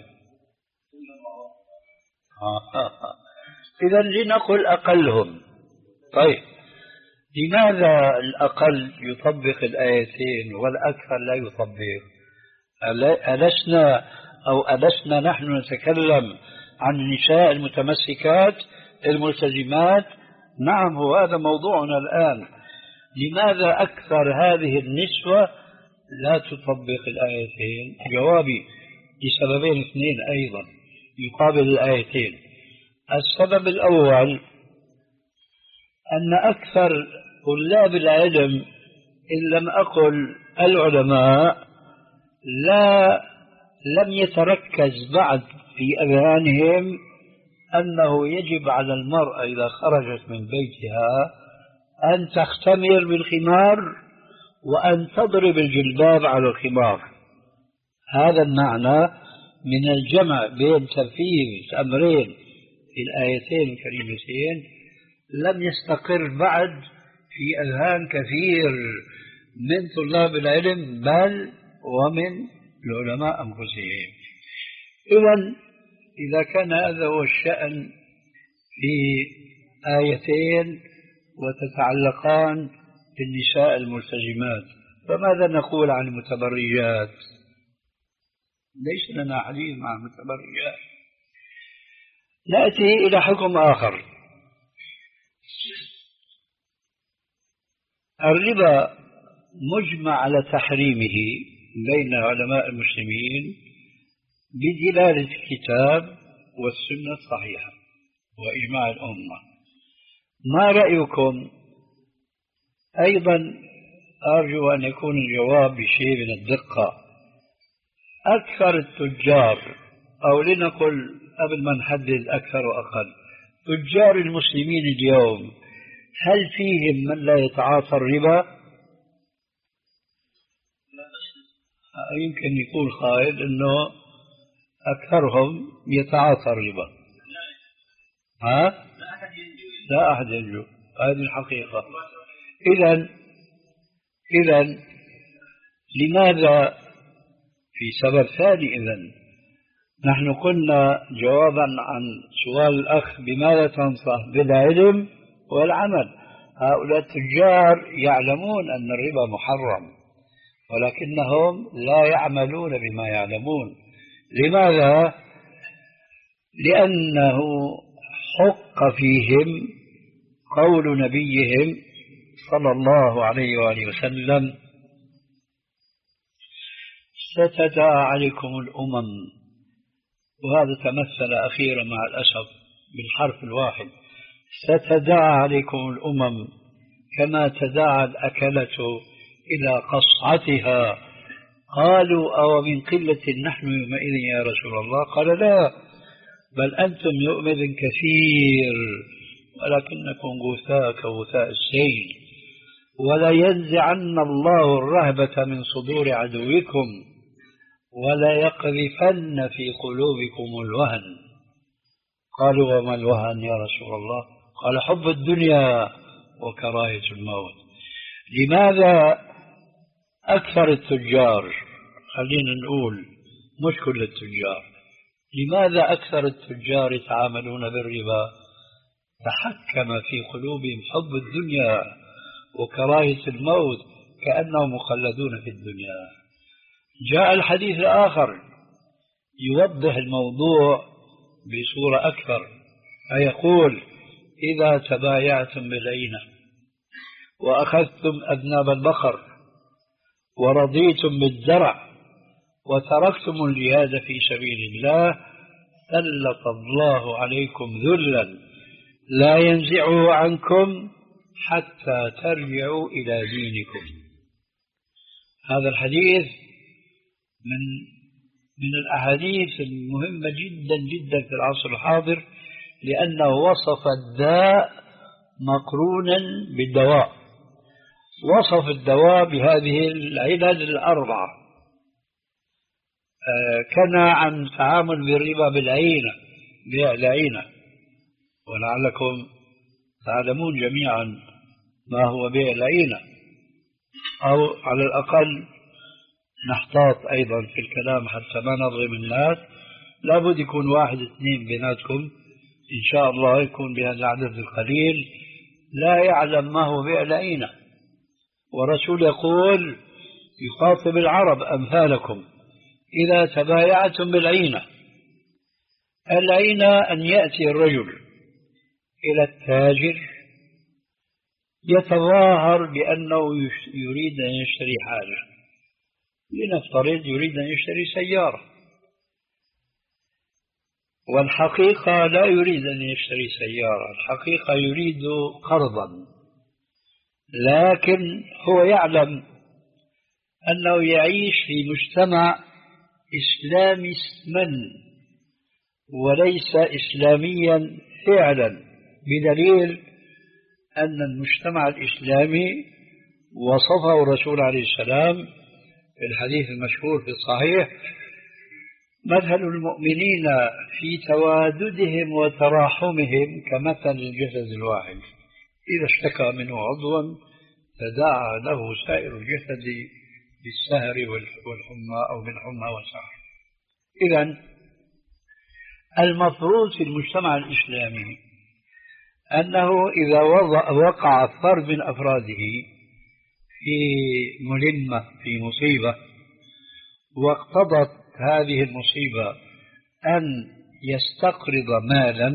آه آه آه. إذا لنقل أقلهم. طيب لماذا الأقل يطبق الآيتين والأكثر لا يطبق؟ ألسنا أو ألسنا نحن نتكلم عن النساء المتمسكات الملتزمات. نعم، هو هذا موضوعنا الآن. لماذا أكثر هذه النسوة لا تطبق الآيتين؟ جوابي لسببين اثنين أيضا يقابل الآيتين. السبب الأول أن أكثر طلاب العلم، إن لم أقل العلماء، لا لم يتركز بعد في أذهانهم أنه يجب على المرأة إذا خرجت من بيتها أن تختمر بالخمار وأن تضرب الجلباب على الخمار. هذا المعنى من الجمع بين تنفيذ أمرين في الآيتين الكريمتين لم يستقر بعد في أذهان كثير من طلاب العلم بل ومن العلماء أنفسهم. إذن إذا كان هذا هو الشأن في آيتين وتتعلقان بالنساء الملتزمات، فماذا نقول عن المتبرجات؟ ليس لنا حديث عن المتبرجات. نأتي إلى حكم آخر. الربا مجمع على تحريمه بين علماء المسلمين بدلالة الكتاب والسنة الصحيحة وإجماع الأمة. ما رأيكم؟ أيضا أرجو أن يكون الجواب بشيء من الدقة. أكثر التجار، أو لنقل قبل ما نحدد أكثر وأقل، تجار المسلمين اليوم هل فيهم من لا يتعاطى الربا؟ يمكن يقول قائل أنه أكثرهم يتعاطى الربا. ها؟ لا أحد ينجو، هذه الحقيقة. إذن إذن لماذا؟ في سبب ثاني. إذن نحن قلنا جوابا عن سؤال الأخ بماذا تنصح؟ بالعلم والعمل. هؤلاء التجار يعلمون أن الربا محرم ولكنهم لا يعملون بما يعلمون. لماذا؟ لأنه حق فيهم قول نبيهم صلى الله عليه وآله وسلم: ستداعى عليكم الأمم. وهذا تمثل أخيرا مع الأسف بالحرف الواحد: ستداعى عليكم الأمم كما تداعى الأكلة إلى قصعتها. قالوا: أو من قلة نحن يومئذ يا رسول الله؟ قال: لا، بل أنتم يومئذ كثير ولكنكم غثاء كغثاء السيل. ولا ينزعن الله الرهبة من صدور عدوكم ولا يقذفن في قلوبكم الوهن. قالوا: وما الوهن يا رسول الله؟ قال: حب الدنيا وكراهية الموت. لماذا أكثر التجار، خلينا نقول مش كل التجار، لماذا أكثر التجار يتعاملون بالربا؟ تحكم في قلوبهم حب الدنيا وكراهية الموت كأنهم مخلدون في الدنيا. جاء الحديث الآخر يوضح الموضوع بصورة أكثر، فيقول: إذا تبايعتم بالعينة وأخذتم أذناب البقر ورضيتم بالزرع وتركتم الجهاد في سبيل الله سلط الله عليكم ذلا لا ينزعه عنكم حتى ترجعوا إلى دينكم. هذا الحديث من من الأحاديث المهمة جدا جدا في العصر الحاضر، لأنه وصف الداء مقرونا بالدواء. وصف الدواء بهذه العلل الأربعة. آه كان عن تعامل بالربا بالعينة، بيع العينة، ولعلكم تعلمون جميعا ما هو بيع العينة، أو على الأقل نحتاط أيضا في الكلام حتى ما نظلم الناس. لابد يكون واحد اثنين بيناتكم إن شاء الله يكون بهذا العدد القليل لا يعلم ما هو بيع العينة. ورسول يقول يخاطب العرب أمثالكم: إذا تبايعتم بالعينة الأين أن يأتي الرجل إلى التاجر يتظاهر بأنه يريد أن يشتري حاجة، لنفترض يريد أن يشتري سيارة، والحقيقة لا يريد أن يشتري سيارة، الحقيقة يريد قرضا، لكن هو يعلم أنه يعيش في مجتمع إسلامي اسما وليس إسلاميا فعلا، بدليل أن المجتمع الإسلامي وصفه الرسول عليه السلام في الحديث المشهور في الصحيح: مثل المؤمنين في تواددهم وتراحمهم كمثل الجسد الواحد إذا اشتكى منه عضوا تداعى له سائر الجسد بالسهر والحمى أو بالحمى والسهر. إذن المفروض في المجتمع الإسلامي أنه إذا وقع فرد من أفراده في ملمة في مصيبة واقتضت هذه المصيبة أن يستقرض مالا،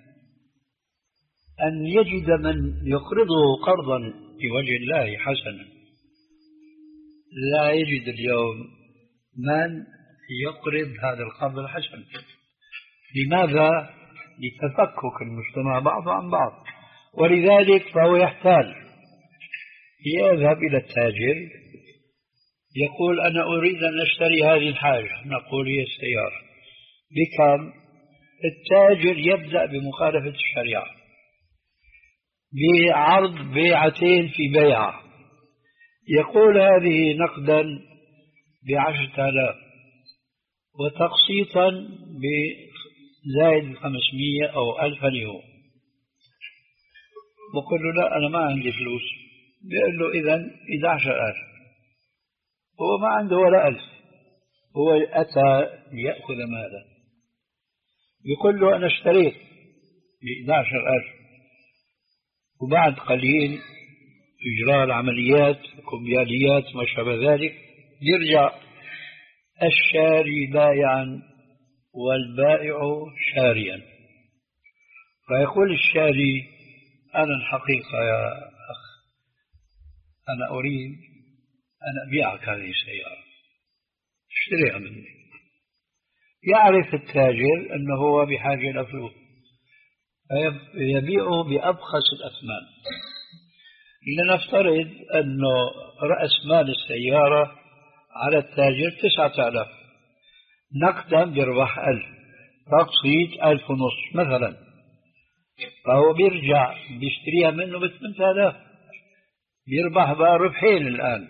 أن يجد من يقرضه قرضا بوجه الله حسنا. لا يجد اليوم من يقرض هذا القرض الحسن. لماذا؟ لتفكك المجتمع بعض عن بعض، ولذلك فهو يحتاج يذهب إلى التاجر يقول: أنا أريد أن أشتري هذه الحاجة، نقول هي السيارة، بكم؟ التاجر يبدأ بمخالفة الشريعة بعرض بيعتين في بيعة، يقول: هذه نقدا بعشرة آلاف وتقسيطا بزائد خمسمية أو ألف يورو. بقول له: لا، أنا ما عندي فلوس. بيقول له: إذن إحدى عشرة ألف. هو ما عنده ولا ألف، هو أتى ليأخذ ماذا؟ يقول له: أنا اشتريت بإحدى عشرة ألف، وبعد قليل إجراء العمليات كمبياليات ما شابه ذلك يرجع الشاري بائعا والبائع شاريا، فيقول الشاري: أنا الحقيقة يا أخ أنا أريد أن أبيعك هذه السيارة، اشتريها مني. يعرف التاجر أنه هو بحاجة إلى فلوس فيبيعه بأبخس الأثمان. لنفترض أنه رأس مال السيارة على التاجر تسعة آلاف، نقدا بيربح ألف، تقسيط ألف ونص مثلا، فهو بيرجع بيشتريها منه بثمانية آلاف، بيربح بقى ربحين الآن.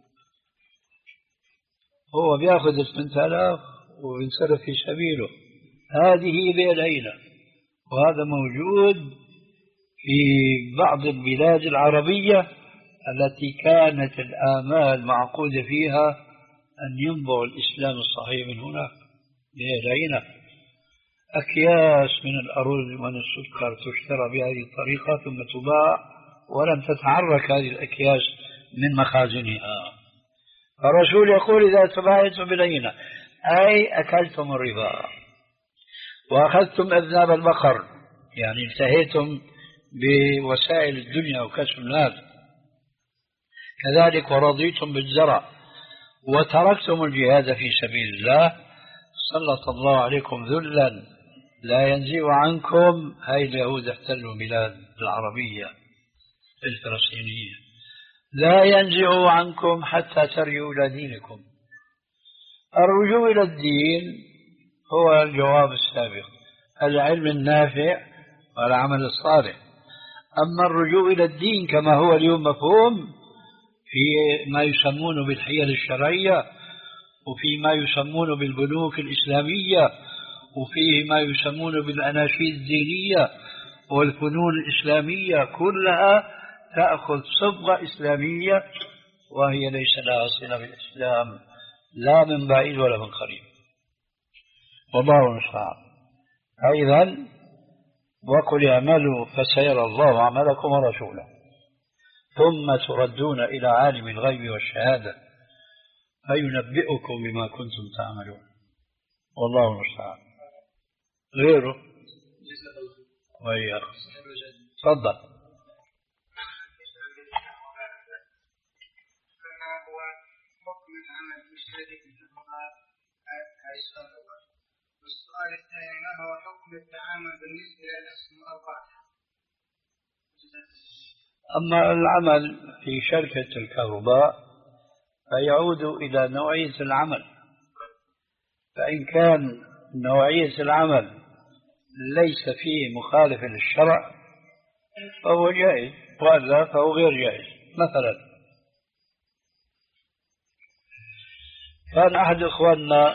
هو بياخذ ثمانية آلاف وينصرف في سبيله. هذه بيدينا، وهذا موجود في بعض البلاد العربية التي كانت الآمال معقودة فيها أن ينبع الإسلام الصحيح من هناك. بيدينا أكياس من الأرز ومن السكر تشترى بهذه الطريقة ثم تباع ولم تتحرك هذه الأكياس من مخازنها. الرسول يقول: إذا تبايعتم بالعينة أي أكلتم الربا وأخذتم أذناب البقر، يعني انتهيتم بوسائل الدنيا وكسب المال، كذلك ورضيتم بالزرع وتركتم الجهاد في سبيل الله، سلط الله عليكم ذلا لا ينزع عنكم. هاي اليهود احتلوا بلاد العربية الفلسطينية، لا ينزع عنكم حتى ترجعوا إلى دينكم. الرجوع إلى الدين هو الجواب السابق: العلم النافع والعمل الصالح. أما الرجوع إلى الدين كما هو اليوم مفهوم في ما يسمونه بالحيل الشرعية، وفي ما يسمونه بالبنوك الإسلامية، وفيه ما يسمونه بالأناشيد الدينية والفنون الإسلامية، كلها تأخذ صبغة إسلامية وهي ليس لها صلة بالإسلام لا من بعيد ولا من قريب، والله المستعان. أيضا وقل اعملوا فسيرى الله عملكم ورسوله ثم تردون إلى عالم الغيب والشهادة فينبئكم بما كنتم تعملون، والله المستعان. غيره وياك تفضل. والسؤال الثاني ما هو حكم التعامل بالنسبة للأسهم الأربعة؟ أما العمل في شركة الكهرباء فيعود إلى نوعية العمل، فإن كان نوعية العمل ليس فيه مخالف للشرع فهو جائز، وإلا فهو غير جائز. مثلا كان أحد إخواننا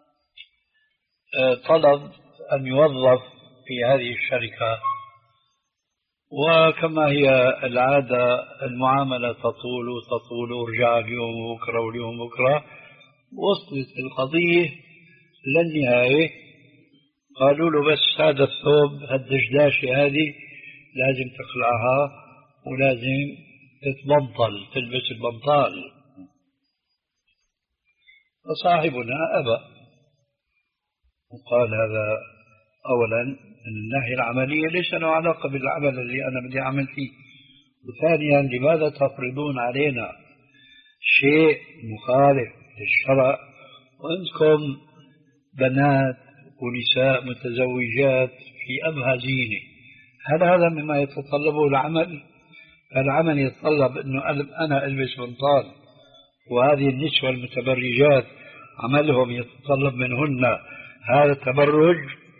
طلب أن يوظف في هذه الشركة، وكما هي العادة المعاملة تطول وتطول ورجع اليوم وبكرة واليوم بكرة، وصلت القضية للنهاية. قالوا له بس هذا الثوب هالدشداشة هذه لازم تخلعها ولازم تتبنطل تلبس البنطال، فصاحبنا أبى وقال هذا أولا الناحية العملية ليس له علاقة بالعمل الذي أنا بدي أعمل فيه، وثانيا لماذا تفرضون علينا شيء مخالف للشرع وأنتم بنات ونساء متزوجات في أبهى زينة؟ هل هذا مما يتطلبه العمل؟ العمل يتطلب أنه أنا ألبس بنطال، وهذه النسوة المتبرجات عملهم يتطلب منهن هذا التبرج،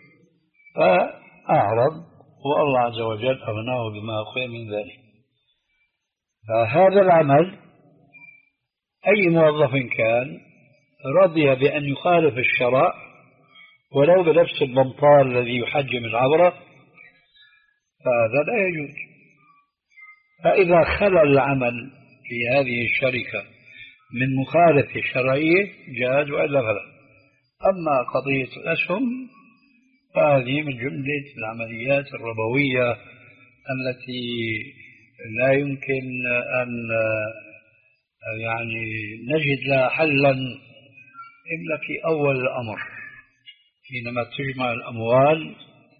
فأعرض والله عز وجل أغناه بما أخوي من ذلك. فهذا العمل أي موظف كان رضي بأن يخالف الشرع ولو بنفس البنطال الذي يحجم العورة فهذا لا يجوز. فإذا خلى العمل في هذه الشركة من مخالفة شرعية جاز وإلا فلا. أما قضية الأسهم فهذه من جملة العمليات الربوية التي لا يمكن أن يعني نجد لها حلا إلا في أول الأمر، حينما تجمع الأموال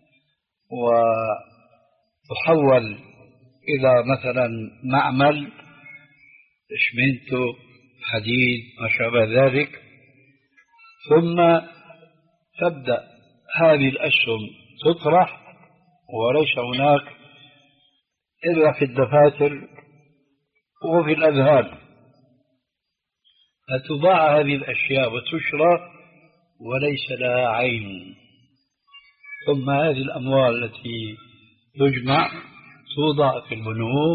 وتحول إلى مثلا معمل إشمنتو حديد ما شابه ذلك، ثم تبدأ هذه الأسهم تطرح وليس هناك إلا في الدفاتر وفي الأذهان، فتباع هذه الأشياء وتشرى وليس لها عين. ثم هذه الأموال التي تجمع توضع في البنوك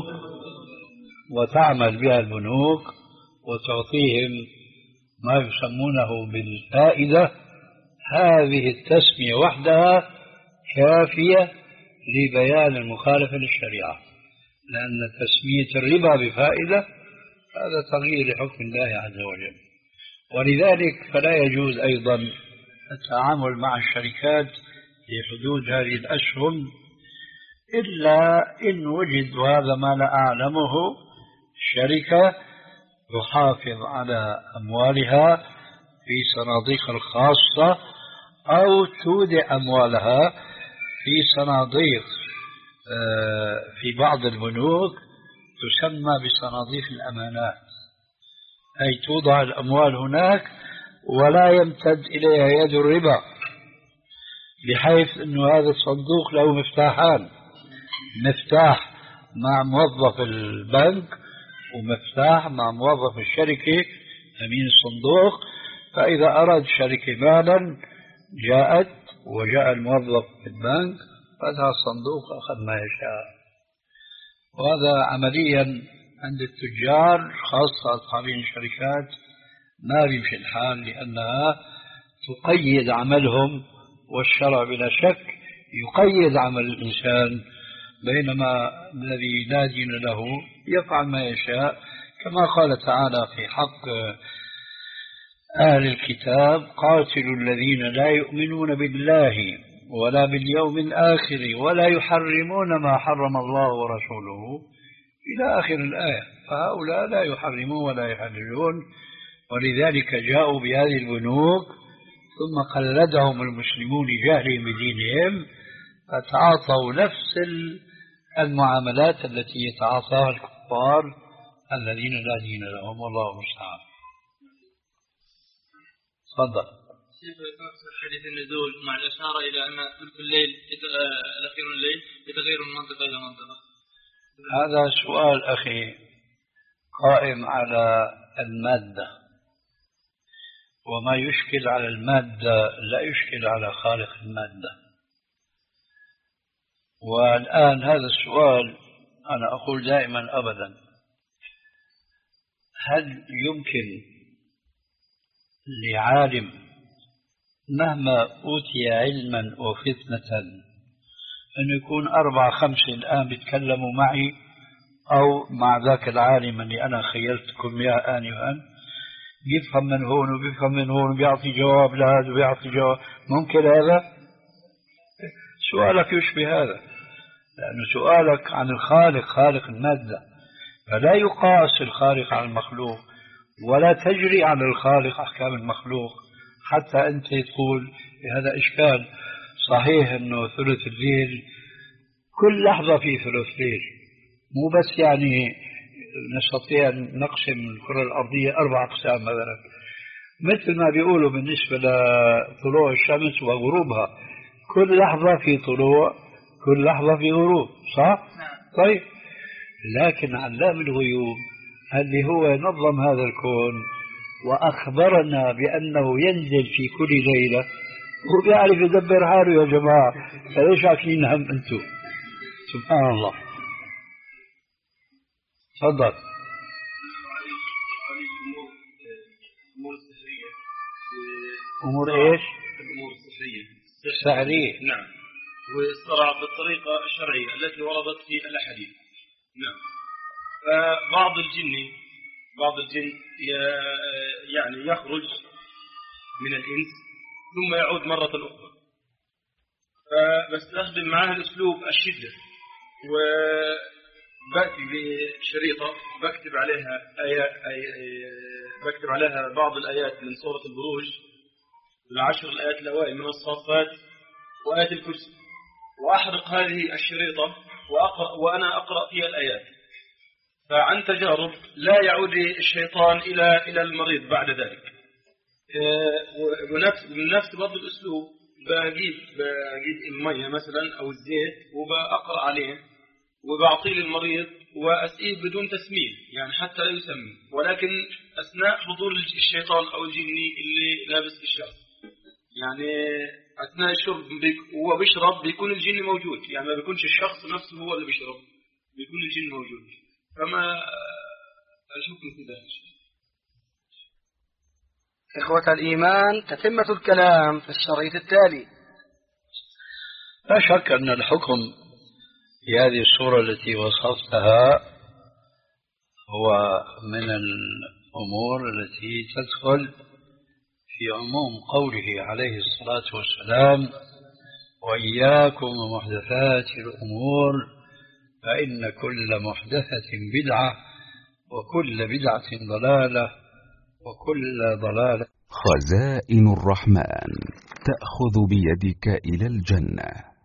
وتعمل بها البنوك وتعطيهم ما يسمونه بالفائدة. هذه التسمية وحدها كافية لبيان المخالفة للشريعة، لأن تسمية الربا بفائدة هذا تغيير لحكم الله عز وجل. ولذلك فلا يجوز أيضا التعامل مع الشركات في حدود هذه الأسهم إلا إن وجد، وهذا ما لا أعلمه، شركة تحافظ على أموالها في صناديق الخاصة أو تودع أموالها في صناديق في بعض البنوك تسمى بصناديق الأمانات، أي توضع الأموال هناك ولا يمتد إليها يد الربا، بحيث أن هذا الصندوق له مفتاحان، مفتاح مع موظف البنك ومفتاح مع موظف الشركة أمين الصندوق. فإذا أراد الشركة مالا جاءت وجاء الموظف في البنك فتح الصندوق أخذ ما يشاء. وهذا عمليا عند التجار خاصة أصحابين الشركات ما بيمشي الحال، لأنها تقيد عملهم، والشرع بلا شك يقيد عمل الإنسان، بينما الذي لا دين له يفعل ما يشاء، كما قال تعالى في حق أهل الكتاب: قاتلوا الذين لا يؤمنون بالله ولا باليوم الآخر ولا يحرمون ما حرم الله ورسوله إلى آخر الآية. فهؤلاء لا يحرمون ولا يحللون، ولذلك جاءوا بهذه البنوك ثم قلدهم المسلمون جهلهم بدينهم فتعاطوا نفس المعاملات التي يتعاطاها الكفار الذين لا دين لهم، والله المستعان. تفضل. شيخ حديث النزول مع الإشارة إلى أن ثلث الليل الأخير من الليل يتغير من منطقة إلى منطقة. هذا سؤال أخي قائم على المادة، وما يشكل على المادة لا يشكل على خالق المادة. والآن هذا السؤال أنا أقول دائما أبدا، هل يمكن لعالم مهما أوتي علما وفتنة أن يكون أربعة خمسة الآن بيتكلموا معي أو مع ذاك العالم اللي أنا خيلتكم إياه آنفا بيفهم من هون وبيفهم من هون وبيعطي جواب لهذا وبيعطي جواب؟ ممكن هذا؟ سؤالك يشبه هذا، لأن سؤالك عن الخالق خالق المادة، فلا يقاس الخالق على المخلوق ولا تجري على الخالق أحكام المخلوق حتى أنت تقول هذا إشكال. صحيح أنه ثلث الليل كل لحظة في ثلث ليل، مو بس يعني نستطيع أن نقسم الكرة الأرضية أربع أقسام مثلا، مثل ما بيقولوا بالنسبة لطلوع الشمس وغروبها، كل لحظة في طلوع كل لحظة في غروب، صح؟ طيب، لكن علام الغيوب اللي هو نظم هذا الكون وأخبرنا بأنه ينزل في كل ليلة وبيعرف يدبر حاله يا جماعة، فليش عاكلين هم أنتم؟ سبحان الله. تفضل. أمور إيش؟ الأمور السحرية. السحرية. نعم. والصراع بالطريقة الشرعية التي وردت في الأحاديث. نعم. فبعض الجن بعض الجن يعني يخرج من الإنس ثم يعود مرة أخرى، فبستخدم معاه الأسلوب الشدة، وبأتي بشريطة بكتب عليها آيات بكتب عليها بعض الآيات من سورة البروج، العشر الآيات الأوائل من الصافات وآيات الكرسي، وأحرق هذه الشريطة وأقرأ وأنا أقرأ فيها الآيات. فعن تجارب لا يعود الشيطان إلى إلى المريض بعد ذلك. ونفس بنفس برضه الأسلوب بجيب بجيب المية مثلا أو الزيت وبأقرأ عليه وبعطيه للمريض وأسقيه بدون تسمين، يعني حتى لا يسمي، ولكن أثناء حضور الشيطان أو الجني اللي لابس الشرب، يعني أثناء الشرب وهو بيشرب بيكون الجن موجود، يعني ما بيكونش الشخص نفسه هو اللي بيشرب، بيكون الجن موجود. فما الحكم في ذلك؟ إخوة الإيمان، تتمة الكلام في الشريط التالي. لا شك أن الحكم في هذه الصورة التي وصفتها هو من الأمور التي تدخل في عموم قوله عليه الصلاة والسلام: وإياكم ومحدثات الأمور فإن كل محدثة بدعة وكل بدعة ضلالة وكل ضلالة. خزائن الرحمن تأخذ بيدك إلى الجنة.